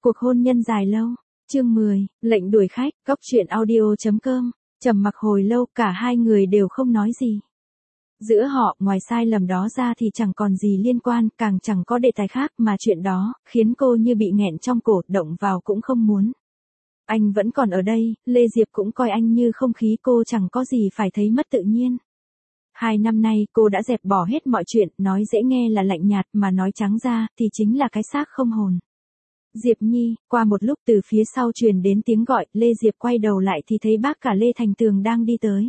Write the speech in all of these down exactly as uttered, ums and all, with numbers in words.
Cuộc hôn nhân dài lâu. Chương mười, lệnh đuổi khách, cốc truyện audio.com. Trầm mặc hồi lâu, cả hai người đều không nói gì. Giữa họ, ngoài sai lầm đó ra thì chẳng còn gì liên quan, càng chẳng có đề tài khác, mà chuyện đó khiến cô như bị nghẹn trong cổ, động vào cũng không muốn. Anh vẫn còn ở đây, Lê Diệp cũng coi anh như không khí, cô chẳng có gì phải thấy mất tự nhiên. Hai năm nay cô đã dẹp bỏ hết mọi chuyện, nói dễ nghe là lạnh nhạt, mà nói trắng ra thì chính là cái xác không hồn. Diệp Nhi, qua một lúc từ phía sau truyền đến tiếng gọi, Lê Diệp quay đầu lại thì thấy bác cả Lê Thành Tường đang đi tới.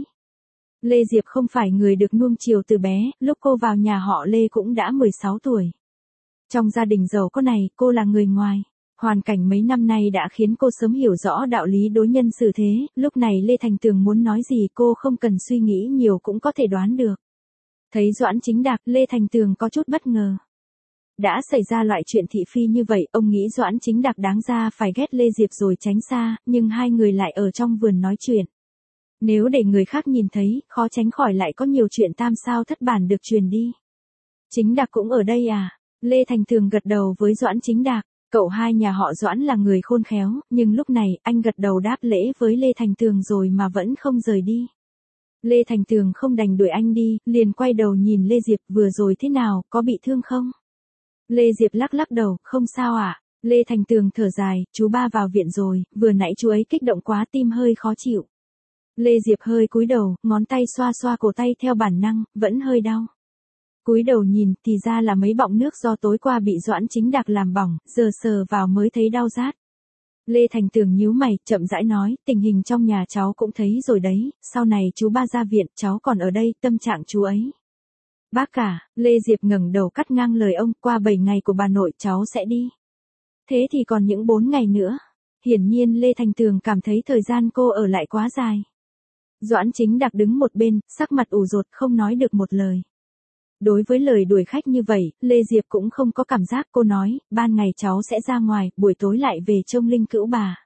Lê Diệp không phải người được nuông chiều từ bé, lúc cô vào nhà họ Lê cũng đã mười sáu tuổi. Trong gia đình giàu có này, cô là người ngoài. Hoàn cảnh mấy năm nay đã khiến cô sớm hiểu rõ đạo lý đối nhân xử thế, lúc này Lê Thành Tường muốn nói gì cô không cần suy nghĩ nhiều cũng có thể đoán được. Thấy Doãn Chính Đạc, Lê Thành Tường có chút bất ngờ. Đã xảy ra loại chuyện thị phi như vậy, ông nghĩ Doãn Chính Đạc đáng ra phải ghét Lê Diệp rồi tránh xa, nhưng hai người lại ở trong vườn nói chuyện. Nếu để người khác nhìn thấy, khó tránh khỏi lại có nhiều chuyện tam sao thất bản được truyền đi. Chính Đạc cũng ở đây à? Lê Thành Tường gật đầu với Doãn Chính Đạc. Cậu hai nhà họ Doãn là người khôn khéo, nhưng lúc này, anh gật đầu đáp lễ với Lê Thành Tường rồi mà vẫn không rời đi. Lê Thành Tường không đành đuổi anh đi, liền quay đầu nhìn Lê Diệp, vừa rồi thế nào, có bị thương không? Lê Diệp lắc lắc đầu, không sao ạ. À? Lê Thành Tường thở dài, chú ba vào viện rồi, vừa nãy chú ấy kích động quá, tim hơi khó chịu. Lê Diệp hơi cúi đầu, ngón tay xoa xoa cổ tay theo bản năng, vẫn hơi đau. Cúi đầu nhìn, thì ra là mấy bọng nước do tối qua bị Doãn Chính Đạc làm bỏng, giờ sờ vào mới thấy đau rát. Lê Thành Tường nhíu mày, chậm rãi nói, tình hình trong nhà cháu cũng thấy rồi đấy, sau này chú ba ra viện, cháu còn ở đây, tâm trạng chú ấy. Bác cả, Lê Diệp ngẩng đầu cắt ngang lời ông, qua bảy ngày của bà nội cháu sẽ đi. Thế thì còn những bốn ngày nữa. Hiển nhiên Lê Thành Tường cảm thấy thời gian cô ở lại quá dài. Doãn Chính Đạc đứng một bên, sắc mặt ủ rột không nói được một lời. Đối với lời đuổi khách như vậy, Lê Diệp cũng không có cảm giác, cô nói, ban ngày cháu sẽ ra ngoài, buổi tối lại về trông linh cữu bà.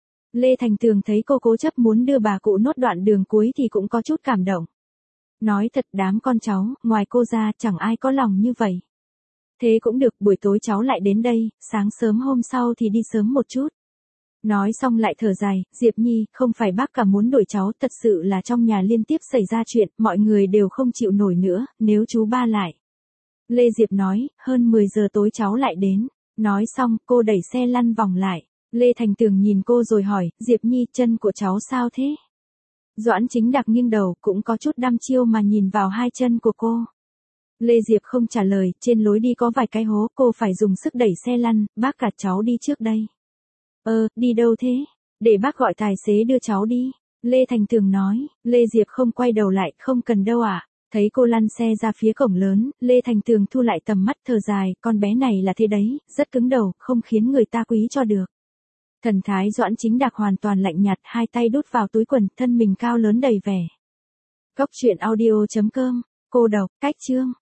Lê Thành Tường thấy cô cố chấp muốn đưa bà cụ nốt đoạn đường cuối thì cũng có chút cảm động. Nói thật, đám con cháu, ngoài cô ra, chẳng ai có lòng như vậy. Thế cũng được, buổi tối cháu lại đến đây, sáng sớm hôm sau thì đi sớm một chút. Nói xong lại thở dài, Diệp Nhi, không phải bác cả muốn đuổi cháu, thật sự là trong nhà liên tiếp xảy ra chuyện, mọi người đều không chịu nổi nữa, nếu chú ba lại. Lê Diệp nói, hơn mười giờ tối cháu lại đến. Nói xong, cô đẩy xe lăn vòng lại. Lê Thành Tường nhìn cô rồi hỏi, Diệp Nhi, chân của cháu sao thế? Doãn Chính Đạc nghiêng đầu, cũng có chút đăm chiêu mà nhìn vào hai chân của cô. Lê Diệp không trả lời, trên lối đi có vài cái hố, cô phải dùng sức đẩy xe lăn, bác cả cháu đi trước đây. Ờ, đi đâu thế? Để bác gọi tài xế đưa cháu đi. Lê Thành Tường nói, Lê Diệp không quay đầu lại, không cần đâu ạ. À? Thấy cô lăn xe ra phía cổng lớn, Lê Thành Tường thu lại tầm mắt thở dài, con bé này là thế đấy, rất cứng đầu, không khiến người ta quý cho được. Thần thái Doãn Chính Đạc hoàn toàn lạnh nhạt, hai tay đút vào túi quần, thân mình cao lớn đầy vẻ. Cốc truyện audio.com, cô độc, cách chương.